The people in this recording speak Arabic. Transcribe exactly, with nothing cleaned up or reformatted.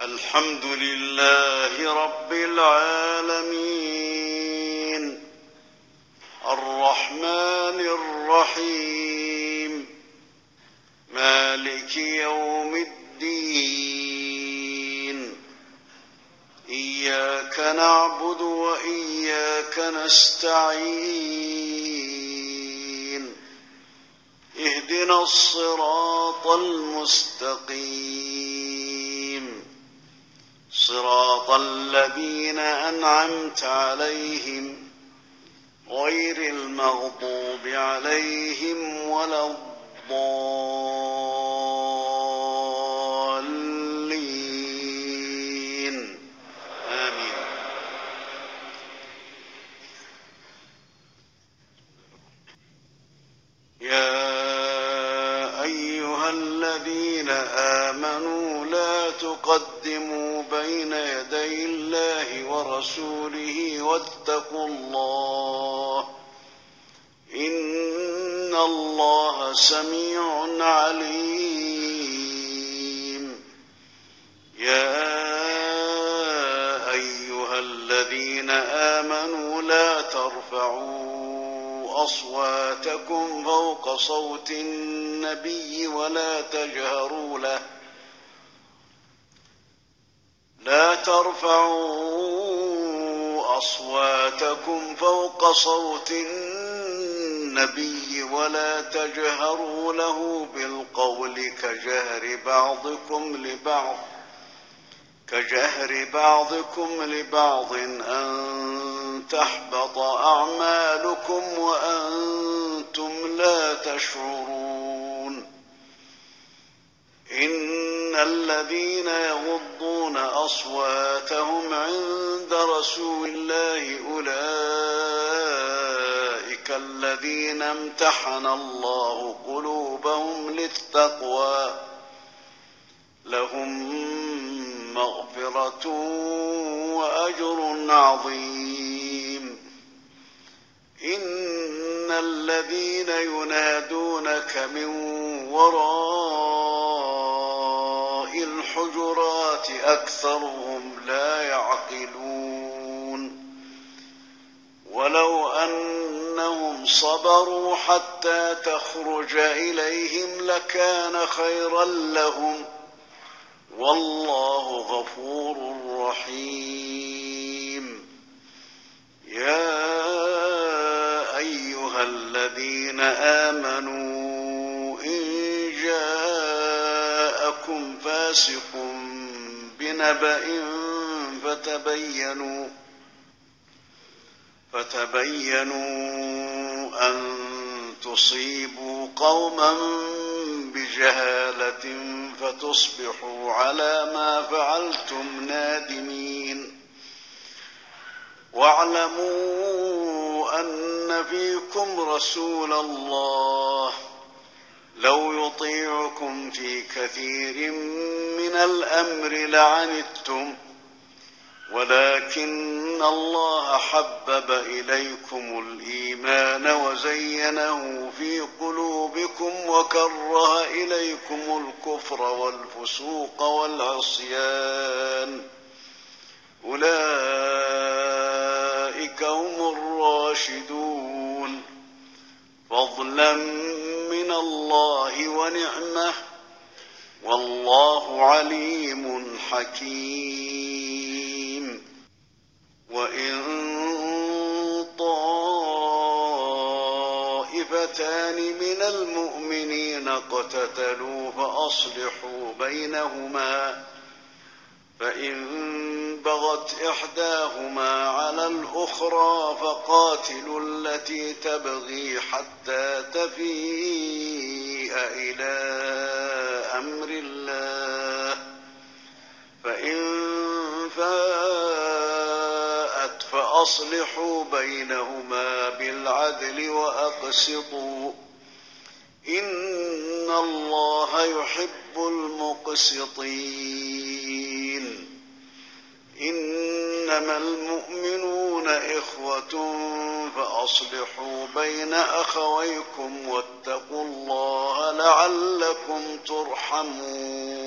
الحمد لله رب العالمين الرحمن الرحيم مالك يوم الدين إياك نعبد وإياك نستعين اهدنا الصراط المستقيم صراط الذين أنعمت عليهم غير المغضوب عليهم ولا الضالين آمين. يا أيها الذين آمنوا لا تقدموا بين يدي الله ورسوله واتقوا الله إن الله سميع عليم. يا أيها الذين آمنوا لا ترفعوا أصواتكم فوق صوت النبي ولا تجهروا له لا ترفعوا أصواتكم فوق صوت النبي ولا تجهروا له بالقول كجهر بعضكم لبعض كجهر بعضكم لبعض أن تحبط أعمالكم وأنتم لا تشعرون. إن الذين يغضون أصواتهم عند رسول الله أولئك الذين امتحن الله قلوبهم للتقوى لهم مغفرة وأجر عظيم. إن الذين ينادونك من وراء الحجرات أكثرهم لا يعقلون. ولو أنهم صبروا حتى تخرج إليهم لكان خيرا لهم والله غفور رحيم. يا أيها الذين آمنوا إن جاءكم فاسق بنبأ فتبينوا فتبينوا أن تصيبوا قوما بجهالة فتصبحوا على ما فعلتم نادمين. واعلموا أن فيكم رسول الله لو يطيعكم في كثير من الأمر لعنتم ولكن الله حبب إليكم الإيمان وزينه في قلوبكم وكره إليكم الكفر والفسوق والعصيان أولئك هم الراشدون فضلا من الله ونعمة والله عليم حكيم. وإن طائفتان من المؤمنين اقتتلوا فأصلحوا بينهما فإن بغت إحداهما على الأخرى فقاتلوا التي تبغي حتى تفيء إلى أمر الله فإن فاءت فأصلحوا بينهما بالعدل وأقسطوا إن الله يحب المقسطين. إنما المؤمنون إخوة فأصلحوا بين أخويكم واتقوا الله لعلكم ترحمون.